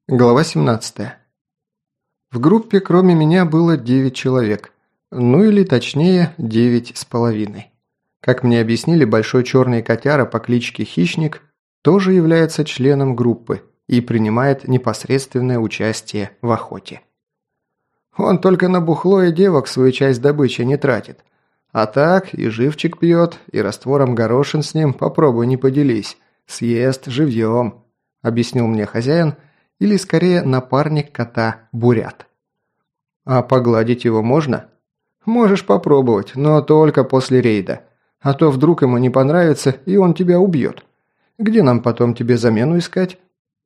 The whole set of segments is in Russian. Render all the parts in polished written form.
Глава 17. В группе кроме меня было 9 человек. Ну или точнее, 9,5. Как мне объяснили, большой черный котяра по кличке Хищник тоже является членом группы и принимает непосредственное участие в охоте. Он только на бухло и девок свою часть добычи не тратит. А так и живчик пьет, и раствором горошин с ним попробуй не поделись. Съест живьем, объяснил мне хозяин, или скорее напарник кота Бурят. А погладить его можно? Можешь попробовать, но только после рейда. А то вдруг ему не понравится, и он тебя убьет. Где нам потом тебе замену искать?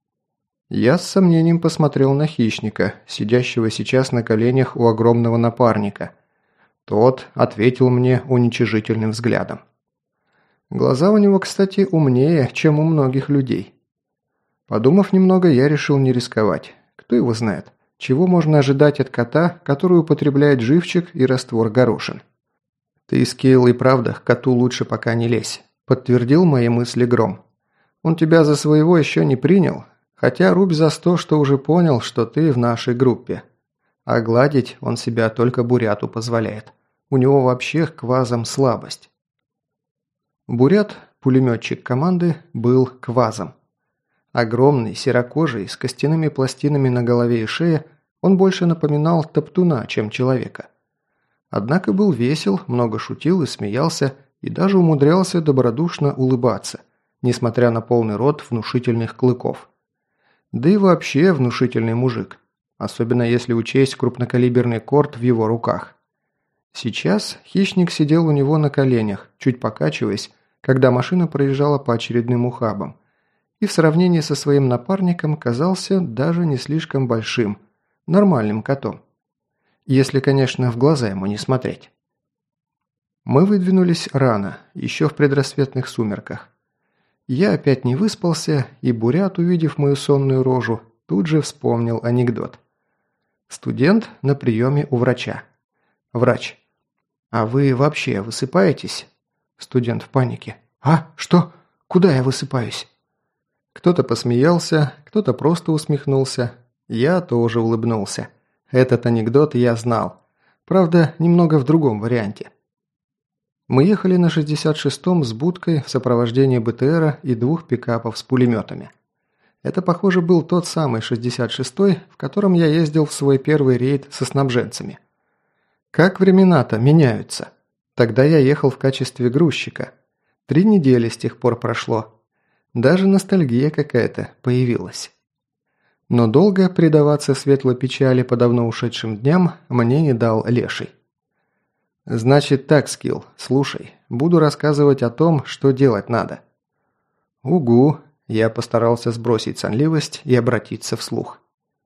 Я с сомнением посмотрел на хищника, сидящего сейчас на коленях у огромного напарника. Тот ответил мне уничижительным взглядом. Глаза у него, кстати, умнее, чем у многих людей. Подумав немного, я решил не рисковать. Кто его знает, чего можно ожидать от кота, который употребляет живчик и раствор горошин. «Ты, Скейл, и правда, к коту лучше пока не лезь», – подтвердил мои мысли Гром. «Он тебя за своего еще не принял, хотя рубь за 100, что уже понял, что ты в нашей группе. А гладить он себя только Буряту позволяет. У него вообще к квазам слабость». Бурят, пулеметчик команды, был квазом. Огромный, серокожий, с костяными пластинами на голове и шее, он больше напоминал топтуна, чем человека. Однако был весел, много шутил и смеялся, и даже умудрялся добродушно улыбаться, несмотря на полный рот внушительных клыков. Да и вообще внушительный мужик, особенно если учесть крупнокалиберный корд в его руках. Сейчас хищник сидел у него на коленях, чуть покачиваясь, когда машина проезжала по очередным ухабам, и в сравнении со своим напарником казался даже не слишком большим, нормальным котом. Если, конечно, в глаза ему не смотреть. Мы выдвинулись рано, еще в предрассветных сумерках. Я опять не выспался, и Бурят, увидев мою сонную рожу, тут же вспомнил анекдот. Студент на приеме у врача. Врач. «А вы вообще высыпаетесь?» Студент в панике. «А? Что? Куда я высыпаюсь?» Кто-то посмеялся, кто-то просто усмехнулся. Я тоже улыбнулся. Этот анекдот я знал. Правда, немного в другом варианте. Мы ехали на 66-м с будкой в сопровождении БТРа и 2 пикапов с пулеметами. Это, похоже, был тот самый 66-й, в котором я ездил в свой первый рейд со снабженцами. Как времена-то меняются. Тогда я ехал в качестве грузчика. 3 недели с тех пор прошло. Даже ностальгия какая-то появилась. Но долго предаваться светлой печали по давно ушедшим дням мне не дал Леший. «Значит так, Скилл, слушай, буду рассказывать о том, что делать надо». «Угу», я постарался сбросить сонливость и обратиться вслух.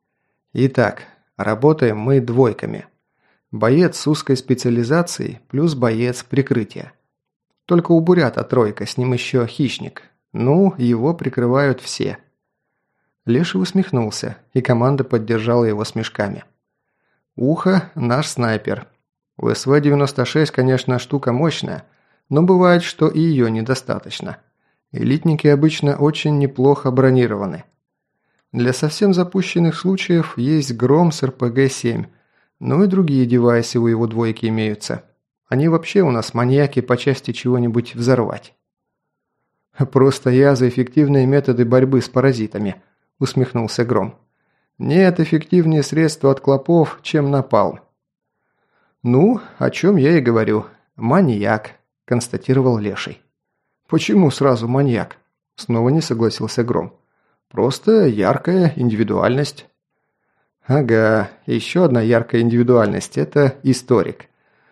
«Итак, работаем мы двойками. Боец с узкой специализацией плюс боец прикрытия. Только у Бурята тройка, с ним еще хищник. Ну, его прикрывают все». Леший усмехнулся, и команда поддержала его смешками. «Ухо – наш снайпер. У СВ-96, конечно, штука мощная, но бывает, что и ее недостаточно. Элитники обычно очень неплохо бронированы. Для совсем запущенных случаев есть Гром с РПГ-7, ну и другие девайсы у его двойки имеются. Они вообще у нас маньяки по части чего-нибудь взорвать». «Просто я за эффективные методы борьбы с паразитами», – усмехнулся Гром. «Нет эффективнее средства от клопов, чем напалм». «Ну, о чем я и говорю. Маньяк», – констатировал Леший. «Почему сразу маньяк?» – снова не согласился Гром. «Просто яркая индивидуальность». «Ага, еще одна яркая индивидуальность – это историк.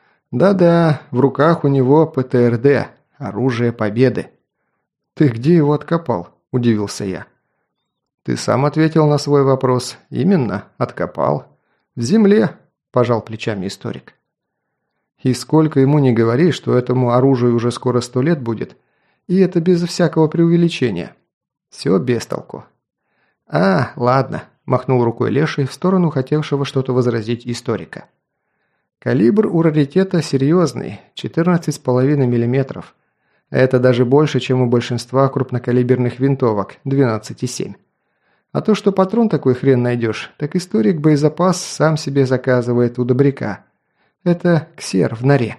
Да-да, в руках у него ПТРД, оружие победы». «Ты где его откопал?» – удивился я. «Ты сам ответил на свой вопрос. Именно, откопал. В земле», – пожал плечами историк. «И сколько ему не говори, что этому оружию уже скоро 100 лет будет, и это без всякого преувеличения. Все без толку». «А, ладно», – махнул рукой Леший в сторону хотевшего что-то возразить историка. «Калибр у раритета серьезный, 14,5 мм. Это даже больше, чем у большинства крупнокалиберных винтовок, 12,7. А то, что патрон такой хрен найдешь, так историк боезапас сам себе заказывает у добряка. Это ксер в норе.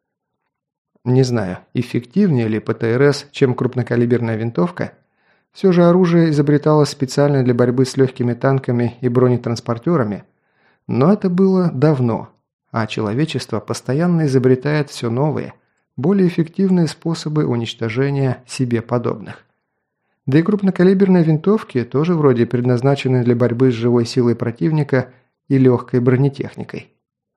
Не знаю, эффективнее ли ПТРС, чем крупнокалиберная винтовка. Все же оружие изобреталось специально для борьбы с легкими танками и бронетранспортерами, но это было давно, а человечество постоянно изобретает все новые, более эффективные способы уничтожения себе подобных. Да и крупнокалиберные винтовки тоже вроде предназначены для борьбы с живой силой противника и легкой бронетехникой.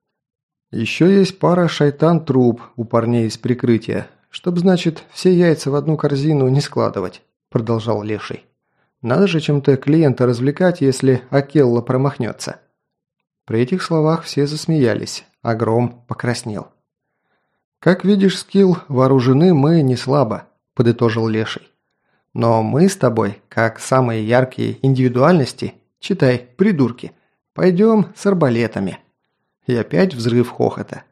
Еще есть пара шайтан-труб у парней из прикрытия, чтоб, значит, все яйца в одну корзину не складывать, продолжал Леший. Надо же чем-то клиента развлекать, если Акелла промахнется. При этих словах все засмеялись, а Гром покраснел. «Как видишь, Скилл, вооружены мы не слабо», – подытожил Леший. «Но мы с тобой, как самые яркие индивидуальности, читай, придурки, пойдем с арбалетами». И опять взрыв хохота.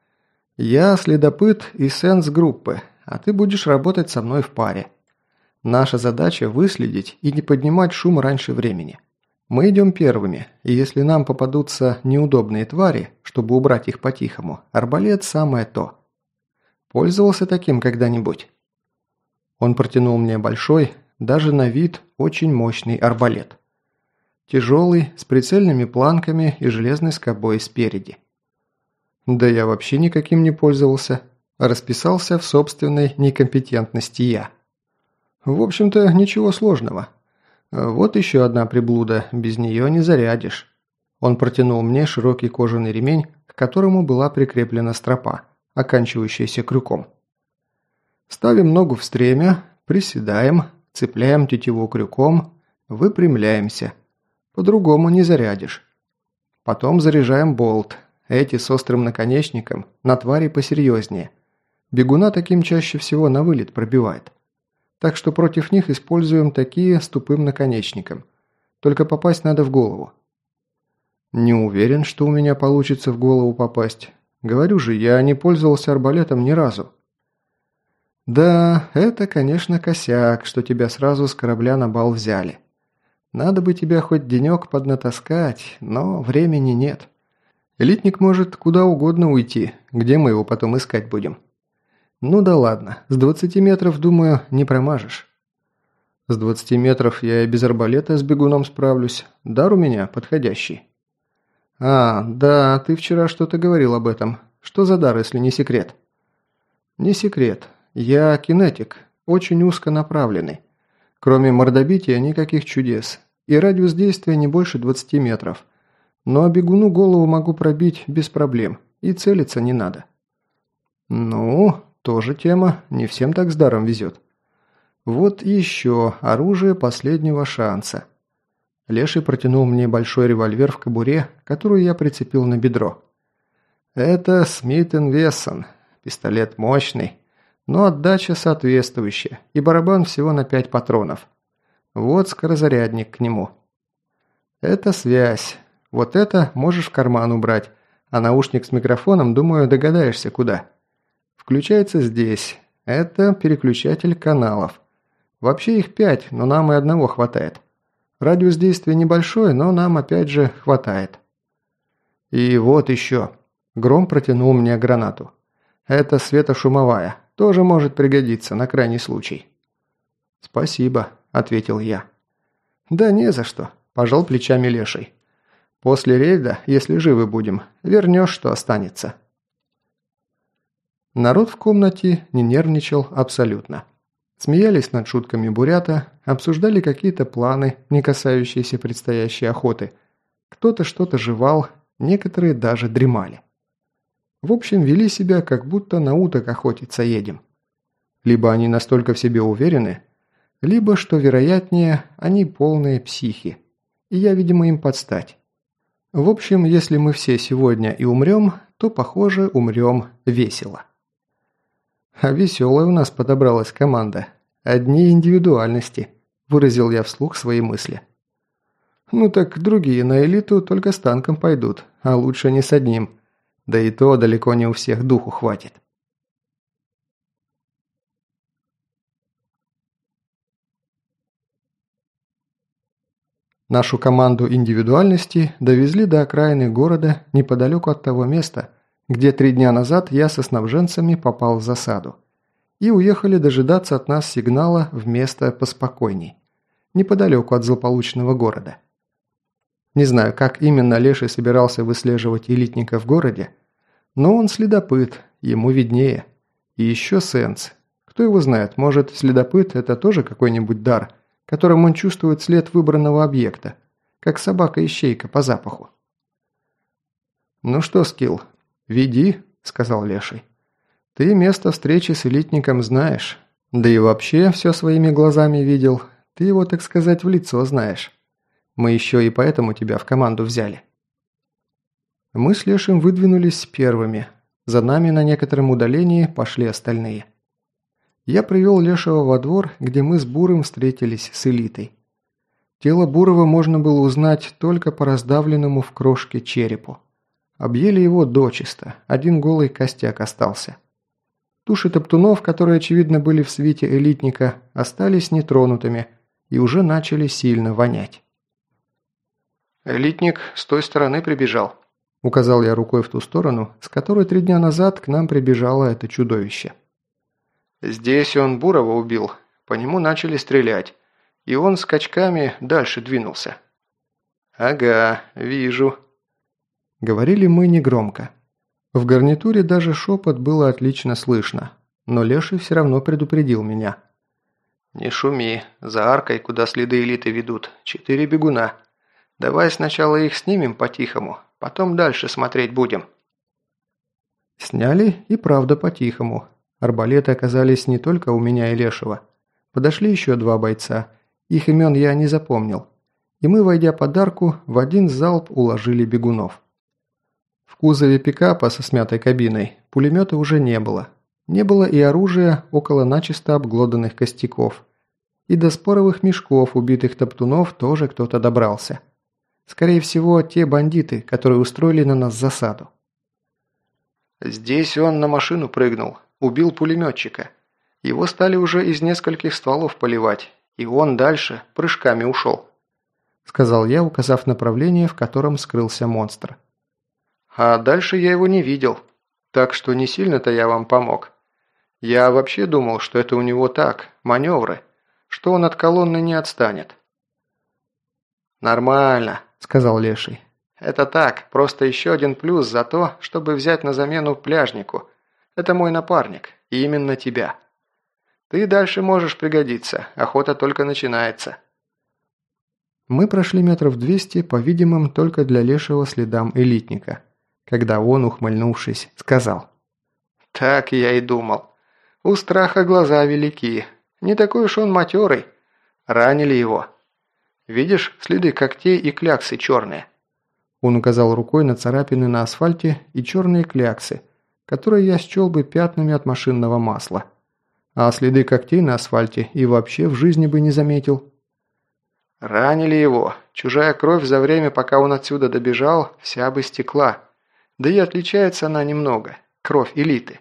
«Я следопыт и сенс группы, а ты будешь работать со мной в паре. Наша задача – выследить и не поднимать шум раньше времени. Мы идем первыми, и если нам попадутся неудобные твари, чтобы убрать их по-тихому, арбалет – самое то. Пользовался таким когда-нибудь?» Он протянул мне большой, даже на вид очень мощный арбалет. Тяжелый, с прицельными планками и железной скобой спереди. Да я вообще никаким не пользовался. Расписался в собственной некомпетентности я. В общем-то, ничего сложного. Вот еще одна приблуда, без нее не зарядишь. Он протянул мне широкий кожаный ремень, к которому была прикреплена стропа, оканчивающаяся крюком. Ставим ногу в стремя, приседаем, цепляем тетиву крюком, выпрямляемся. По-другому не зарядишь. Потом заряжаем болт. Эти с острым наконечником, на твари посерьезнее. Бегуна таким чаще всего на вылет пробивает. Так что против них используем такие с тупым наконечником. Только попасть надо в голову. Не уверен, что у меня получится в голову попасть. Говорю же, я не пользовался арбалетом ни разу. Да, это, конечно, косяк, что тебя сразу с корабля на бал взяли. Надо бы тебя хоть денек поднатаскать, но времени нет. Элитник может куда угодно уйти, где мы его потом искать будем. Ну да ладно, с 20 метров, думаю, не промажешь. С 20 метров я и без арбалета с бегуном справлюсь, дар у меня подходящий. А, да, ты вчера что-то говорил об этом. Что за дар, если не секрет? Не секрет. Я кинетик, очень узконаправленный. Кроме мордобития никаких чудес. И радиус действия не больше 20 метров. Но бегуну голову могу пробить без проблем. И целиться не надо. Ну, тоже тема. Не всем так с даром везет. Вот еще оружие последнего шанса. Леший протянул мне большой револьвер в кобуре, которую я прицепил на бедро. Это Смит энд Вессон. Пистолет мощный, но отдача соответствующая, и барабан всего на 5 патронов. Вот скорозарядник к нему. Это связь. Вот это можешь в карман убрать, а наушник с микрофоном, думаю, догадаешься куда. Включается здесь. Это переключатель каналов. Вообще их 5, но нам и одного хватает. Радиус действия небольшой, но нам опять же хватает. И вот еще. Гром протянул мне гранату. Это светошумовая. Тоже может пригодиться на крайний случай. «Спасибо», – ответил я. «Да не за что», – пожал плечами Леший. «После рейда, если живы будем, вернешь, что останется». Народ в комнате не нервничал абсолютно. Смеялись над шутками бурята, обсуждали какие-то планы, не касающиеся предстоящей охоты. Кто-то что-то жевал, некоторые даже дремали. В общем, вели себя, как будто на уток охотиться едем. Либо они настолько в себе уверены, либо, что вероятнее, они полные психи. И я, видимо, им подстать. В общем, если мы все сегодня и умрем, то, похоже, умрем весело. А веселая у нас подобралась команда. Одни индивидуальности, выразил я вслух свои мысли. Ну так другие на элиту только с танком пойдут, а лучше не с одним. Да и то далеко не у всех духу хватит. Нашу команду индивидуальности довезли до окраины города неподалеку от того места, где 3 дня назад я со снабженцами попал в засаду. И уехали дожидаться от нас сигнала в место поспокойней, неподалеку от злополучного города. Не знаю, как именно Леший собирался выслеживать элитника в городе, но он следопыт, ему виднее. И еще сенс. Кто его знает, может, следопыт – это тоже какой-нибудь дар, которым он чувствует след выбранного объекта, как собака-ищейка по запаху. «Ну что, Скилл, веди», – сказал Леший. «Ты место встречи с элитником знаешь, да и вообще все своими глазами видел, ты его, так сказать, в лицо знаешь. Мы еще и поэтому тебя в команду взяли». Мы с Лешим выдвинулись первыми. За нами на некотором удалении пошли остальные. Я привел Лешего во двор, где мы с Бурым встретились с элитой. Тело Бурова можно было узнать только по раздавленному в крошке черепу. Объели его дочисто, один голый костяк остался. Туши топтунов, которые, очевидно, были в свите элитника, остались нетронутыми и уже начали сильно вонять. «Элитник с той стороны прибежал», – указал я рукой в ту сторону, с которой 3 дня назад к нам прибежало это чудовище. «Здесь он Бурова убил, по нему начали стрелять, и он скачками дальше двинулся». «Ага, вижу». Говорили мы негромко. В гарнитуре даже шепот было отлично слышно, но Леший все равно предупредил меня. «Не шуми, за аркой, куда следы элиты ведут, 4 бегуна. Давай сначала их снимем по-тихому, потом дальше смотреть будем». Сняли и правда по-тихому. Арбалеты оказались не только у меня и Лешего. Подошли еще 2 бойца, их имен я не запомнил. И мы, войдя под арку, в один залп уложили бегунов. В кузове пикапа со смятой кабиной пулемета уже не было. Не было и оружия около начисто обглоданных костяков. И до споровых мешков убитых топтунов тоже кто-то добрался. Скорее всего, те бандиты, которые устроили на нас засаду. «Здесь он на машину прыгнул, убил пулеметчика. Его стали уже из нескольких стволов поливать, и он дальше прыжками ушел», – сказал я, указав направление, в котором скрылся монстр. «А дальше я его не видел, так что не сильно-то я вам помог. Я вообще думал, что это у него так, маневры, что он от колонны не отстанет». «Нормально», – сказал Леший. «Это так, просто еще один плюс за то, чтобы взять на замену пляжнику. Это мой напарник, и именно тебя. Ты дальше можешь пригодиться, охота только начинается». Мы прошли 200 метров, по-видимому, только для Лешего следам элитника, когда он, ухмыльнувшись, сказал: «Так я и думал. У страха глаза велики. Не такой уж он матерый. Ранили его. Видишь, следы когтей и кляксы черные?» Он указал рукой на царапины на асфальте и черные кляксы, которые я счел бы пятнами от машинного масла. А следы когтей на асфальте и вообще в жизни бы не заметил. «Ранили его. Чужая кровь за время, пока он отсюда добежал, вся бы стекла. Да и отличается она немного. Кровь элиты».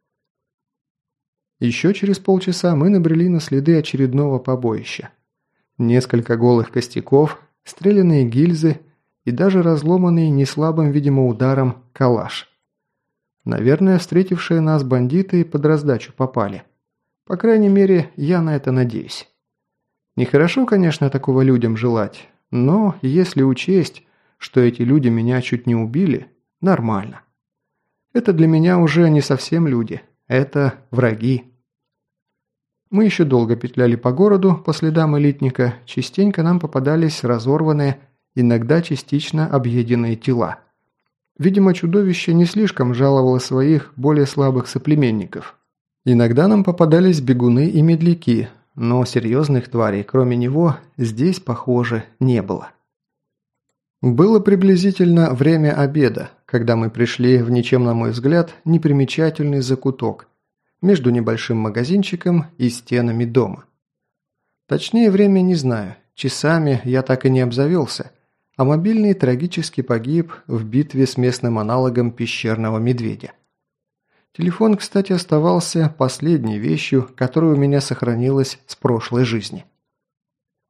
Еще через полчаса мы набрели на следы очередного побоища. Несколько голых костяков, стрелянные гильзы и даже разломанный неслабым, видимо, ударом калаш. Наверное, встретившие нас бандиты под раздачу попали. По крайней мере, я на это надеюсь. Нехорошо, конечно, такого людям желать, но если учесть, что эти люди меня чуть не убили, нормально. Это для меня уже не совсем люди, это враги. Мы еще долго петляли по городу по следам элитника, частенько нам попадались разорванные, иногда частично объеденные тела. Видимо, чудовище не слишком жаловало своих более слабых соплеменников. Иногда нам попадались бегуны и медляки, но серьезных тварей, кроме него, здесь, похоже, не было. Было приблизительно время обеда, когда мы пришли в ничем, на мой взгляд, непримечательный закуток между небольшим магазинчиком и стенами дома. Точнее время не знаю, часами я так и не обзавелся, а мобильный трагически погиб в битве с местным аналогом пещерного медведя. Телефон, кстати, оставался последней вещью, которая у меня сохранилась с прошлой жизни.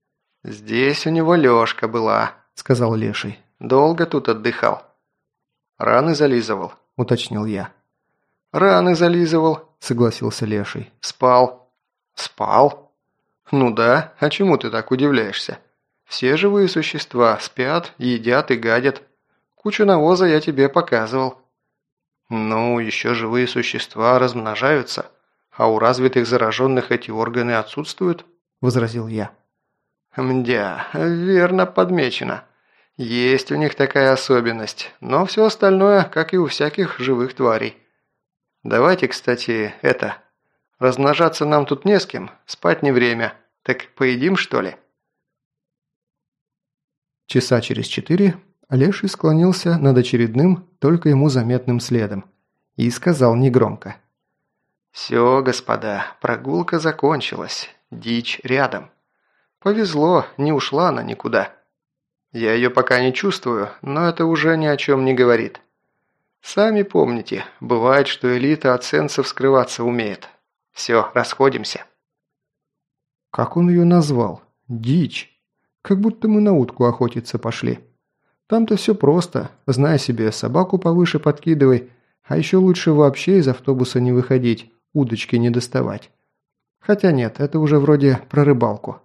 «Здесь у него Лёшка была», – сказал Леший. «Долго тут отдыхал». «Раны зализывал», – уточнил я. «Раны зализывал», – согласился Леший. «Спал». «Спал?» «Ну да, а чему ты так удивляешься? Все живые существа спят, едят и гадят. Кучу навоза я тебе показывал». «Ну, еще живые существа размножаются, а у развитых зараженных эти органы отсутствуют», – возразил я. «Мдя, верно подмечено. Есть у них такая особенность, но все остальное, как и у всяких живых тварей. Давайте, кстати, размножаться нам тут не с кем, спать не время. Так поедим, что ли?» Часа через 4 Леший склонился над очередным, только ему заметным следом и сказал негромко. «Все, господа, прогулка закончилась. Дичь рядом. Повезло, не ушла она никуда. Я ее пока не чувствую, но это уже ни о чем не говорит. Сами помните, бывает, что элита от сенсов скрываться умеет. Все, расходимся». Как он ее назвал? Дичь. Как будто мы на утку охотиться пошли. Там-то все просто. Знай себе, собаку повыше подкидывай, а еще лучше вообще из автобуса не выходить, удочки не доставать. Хотя нет, это уже вроде про рыбалку.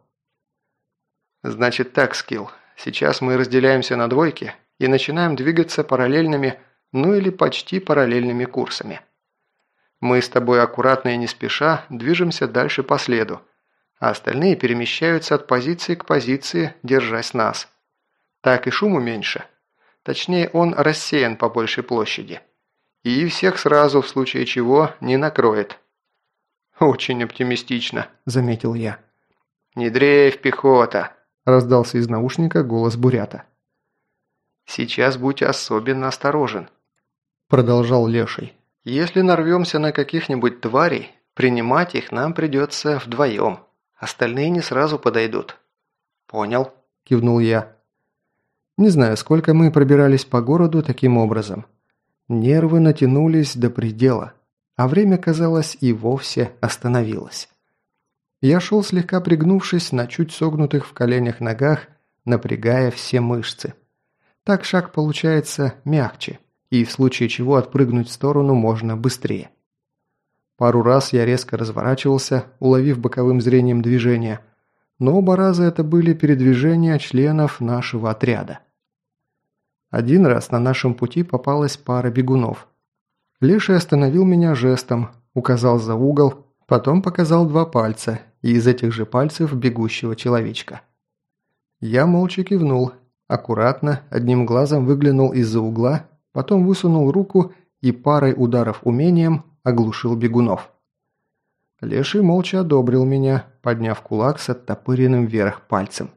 «Значит так, Скилл, сейчас мы разделяемся на двойки и начинаем двигаться параллельными, ну или почти параллельными курсами. Мы с тобой аккуратно и не спеша движемся дальше по следу, а остальные перемещаются от позиции к позиции, держась нас. Так и шуму меньше. Точнее, он рассеян по большей площади. И всех сразу, в случае чего, не накроет». «Очень оптимистично», – заметил я. «Не дрейф, пехота», – раздался из наушника голос Бурята. «Сейчас будь особенно осторожен», – продолжал Леший. «Если нарвемся на каких-нибудь тварей, принимать их нам придется вдвоем. Остальные не сразу подойдут». «Понял», – кивнул я. Не знаю, сколько мы пробирались по городу таким образом. Нервы натянулись до предела, а время, казалось, и вовсе остановилось. Я шел слегка пригнувшись на чуть согнутых в коленях ногах, напрягая все мышцы. Так шаг получается мягче, и в случае чего отпрыгнуть в сторону можно быстрее. Пару раз я резко разворачивался, уловив боковым зрением движение, но оба раза это были передвижения членов нашего отряда. Один раз на нашем пути попалась пара бегунов. Леший остановил меня жестом, указал за угол, потом показал 2 пальца, и из этих же пальцев бегущего человечка. Я молча кивнул, аккуратно, одним глазом выглянул из-за угла, потом высунул руку и парой ударов умением оглушил бегунов. Леший молча одобрил меня, подняв кулак с оттопыренным вверх пальцем.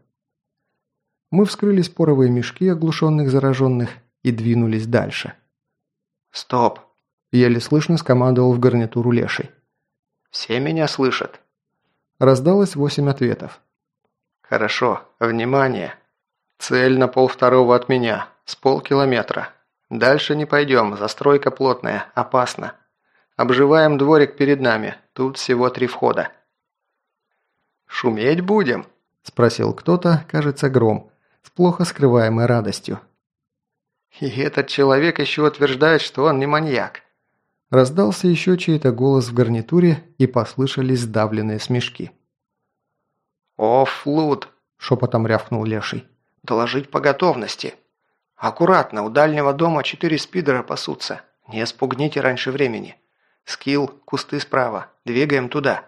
Мы вскрыли споровые мешки оглушенных зараженных и двинулись дальше. «Стоп!» – еле слышно скомандовал в гарнитуру Леший. «Все меня слышат?» Раздалось 8 ответов. «Хорошо. Внимание! Цель на 1,2 от меня, с полкилометра. Дальше не пойдем, застройка плотная, опасно. Обживаем дворик перед нами, тут всего 3 входа». «Шуметь будем?» – спросил кто-то, кажется, Гром, с плохо скрываемой радостью. «И этот человек еще утверждает, что он не маньяк». Раздался еще чей-то голос в гарнитуре, и послышались сдавленные смешки. «О, флут!» – шепотом рявкнул Леший. «Доложить по готовности. Аккуратно, у дальнего дома 4 спидера пасутся. Не спугните раньше времени. Скилл, кусты справа. Двигаем туда».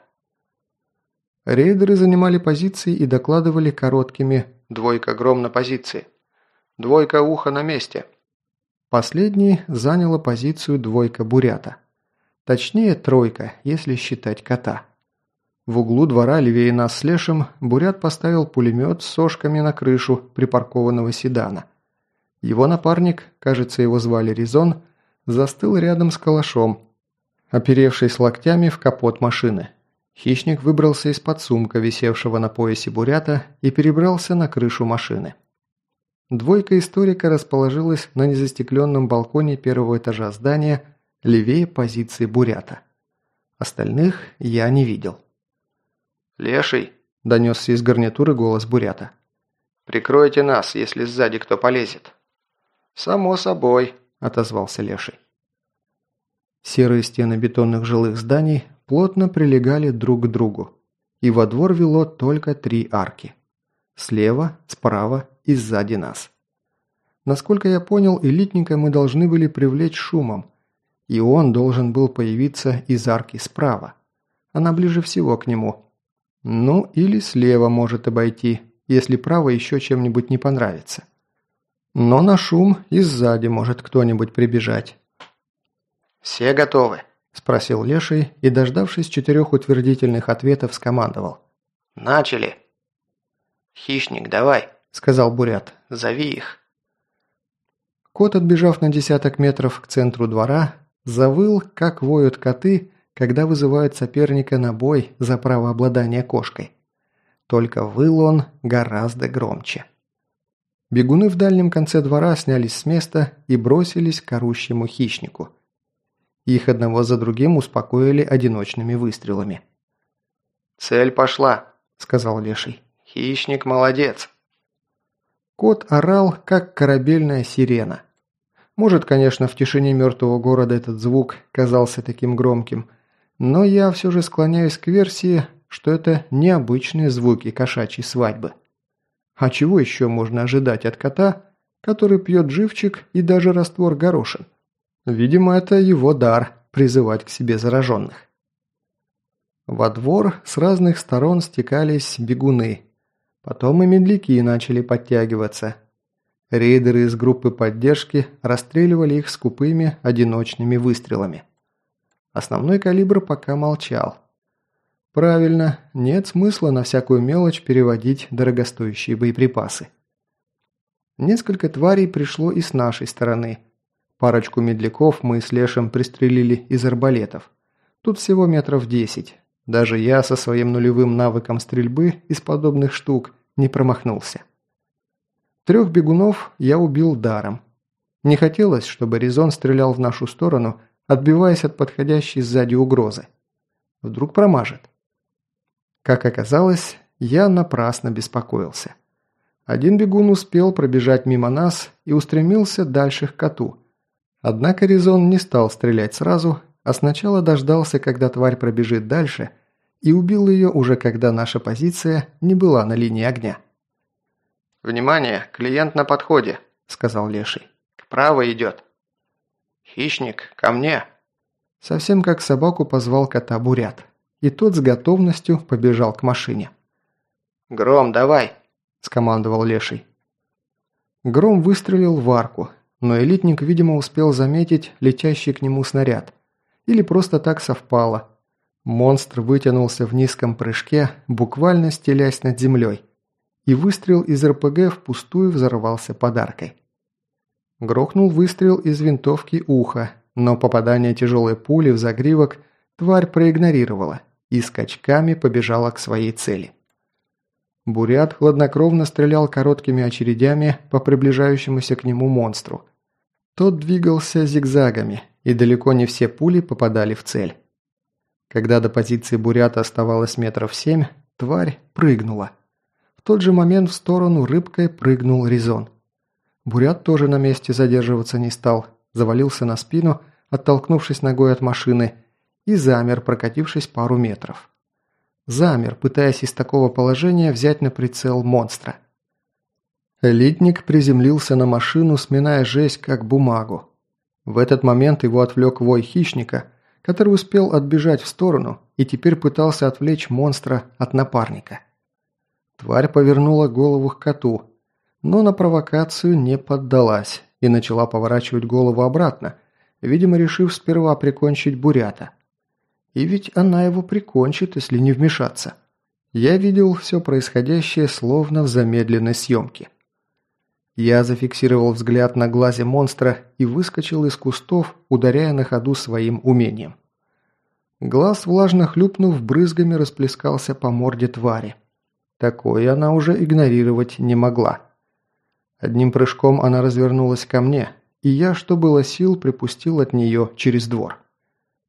Рейдеры занимали позиции и докладывали короткими «двойка гром на позиции», «двойка ухо на месте». Последний заняла позицию двойка бурята. Точнее, 3, если считать кота. В углу двора левее нас с Лешем бурят поставил пулемет с сошками на крышу припаркованного седана. Его напарник, кажется, его звали Резон, застыл рядом с калашом, оперевшись локтями в капот машины. Хищник выбрался из-под сумка, висевшего на поясе бурята, и перебрался на крышу машины. Двойка историка расположилась на незастекленном балконе 1-го этажа здания, левее позиции бурята. Остальных я не видел. «Леший!» – донесся из гарнитуры голос бурята. Прикройте нас, если сзади кто полезет». «Само собой», – отозвался Леший. Серые стены бетонных жилых зданий плотно прилегали друг к другу, и во двор вело только 3 арки. Слева, справа и сзади нас. Насколько я понял, элитника мы должны были привлечь шумом, и он должен был появиться из арки справа. Она ближе всего к нему. Ну, или слева может обойти, если право еще чем-нибудь не понравится. Но на шум и сзади может кто-нибудь прибежать. «Все готовы?» – спросил Леший и, дождавшись 4 утвердительных ответов, скомандовал. «Начали!» «Хищник, давай!» – сказал Бурят. «Зови их!» Кот, отбежав на десяток метров к центру двора, завыл, как воют коты, когда вызывают соперника на бой за право обладания кошкой. Только выл он гораздо громче. Бегуны в дальнем конце двора снялись с места и бросились к орущему хищнику. Их одного за другим успокоили одиночными выстрелами. «Цель пошла», – сказал Леший. «Хищник молодец». Кот орал, как корабельная сирена. Может, конечно, в тишине мертвого города этот звук казался таким громким, но я все же склоняюсь к версии, что это необычные звуки кошачьей свадьбы. А чего еще можно ожидать от кота, который пьет живчик и даже раствор горошин? Видимо, это его дар – призывать к себе зараженных. Во двор с разных сторон стекались бегуны. Потом и медляки начали подтягиваться. Рейдеры из группы поддержки расстреливали их скупыми одиночными выстрелами. Основной калибр пока молчал. Правильно, нет смысла на всякую мелочь переводить дорогостоящие боеприпасы. Несколько тварей пришло и с нашей стороны. Парочку медляков мы с Лешем пристрелили из арбалетов. Тут всего метров 10. Даже я со своим нулевым навыком стрельбы из подобных штук не промахнулся. 3 бегунов я убил даром. Не хотелось, чтобы Резон стрелял в нашу сторону, отбиваясь от подходящей сзади угрозы. Вдруг промажет. Как оказалось, я напрасно беспокоился. Один бегун успел пробежать мимо нас и устремился дальше к коту. Однако Резон не стал стрелять сразу, а сначала дождался, когда тварь пробежит дальше, и убил ее уже когда наша позиция не была на линии огня. «Внимание, клиент на подходе», – сказал Леший. «Вправо идет». «Хищник, ко мне!» Совсем как собаку позвал кота Бурят, и тот с готовностью побежал к машине. «Гром, давай!» – скомандовал Леший. Гром выстрелил в арку, но элитник, видимо, успел заметить летящий к нему снаряд. Или просто так совпало. Монстр вытянулся в низком прыжке, буквально стелясь над землей, и выстрел из РПГ впустую взорвался подаркой. Грохнул выстрел из винтовки ухо, но попадание тяжелой пули в загривок тварь проигнорировала и скачками побежала к своей цели. Бурят хладнокровно стрелял короткими очередями по приближающемуся к нему монстру. Тот двигался зигзагами, и далеко не все пули попадали в цель. Когда до позиции Бурята оставалось метров 7, тварь прыгнула. В тот же момент в сторону рыбкой прыгнул Резон. Бурят тоже на месте задерживаться не стал, завалился на спину, оттолкнувшись ногой от машины, и замер, прокатившись пару метров. Замер, пытаясь из такого положения взять на прицел монстра. Элитник приземлился на машину, сминая жесть как бумагу. В этот момент его отвлек вой хищника, который успел отбежать в сторону и теперь пытался отвлечь монстра от напарника. Тварь повернула голову к коту, но на провокацию не поддалась и начала поворачивать голову обратно, видимо, решив сперва прикончить Бурята. И ведь она его прикончит, если не вмешаться. Я видел все происходящее словно в замедленной съемке. Я зафиксировал взгляд на глазе монстра и выскочил из кустов, ударяя на ходу своим умением. Глаз, влажно хлюпнув, брызгами расплескался по морде твари. Такое она уже игнорировать не могла. Одним прыжком она развернулась ко мне, и я, что было сил, припустил от нее через двор.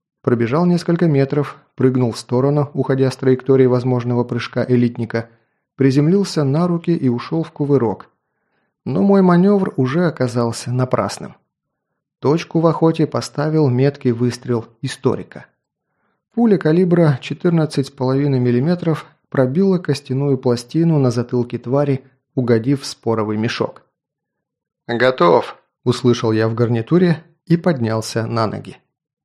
Пробежал несколько метров, прыгнул в сторону, уходя с траектории возможного прыжка элитника, приземлился на руки и ушел в кувырок. Но мой маневр уже оказался напрасным. Точку в охоте поставил меткий выстрел историка. Пуля калибра 14,5 мм пробила костяную пластину на затылке твари, угодив в споровый мешок. «Готов!» – услышал я в гарнитуре и поднялся на ноги.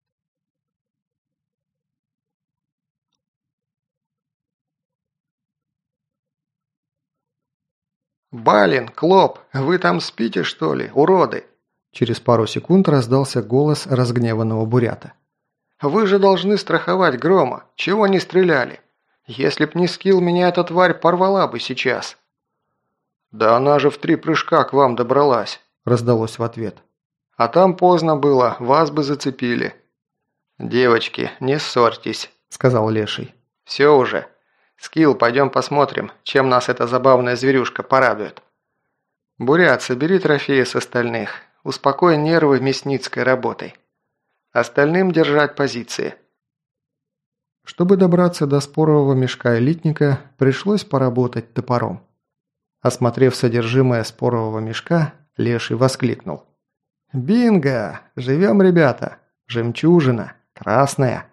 «Балин, Клоп, вы там спите, что ли, уроды?» Через пару секунд раздался голос разгневанного бурята. «Вы же должны страховать Грома. Чего не стреляли? Если б не скилл, меня эта тварь порвала бы сейчас». «Да она же в 3 прыжка к вам добралась», – раздалось в ответ. «А там поздно было, вас бы зацепили». «Девочки, не ссорьтесь», – сказал Леший. «Все уже. Скилл, пойдем посмотрим, чем нас эта забавная зверюшка порадует». «Бурят, собери трофеи с остальных. Успокой нервы мясницкой работой. Остальным держать позиции». Чтобы добраться до спорового мешка элитника, пришлось поработать топором. Осмотрев содержимое спорового мешка, Леший воскликнул. «Бинго! Живем, ребята! Жемчужина! Красная!»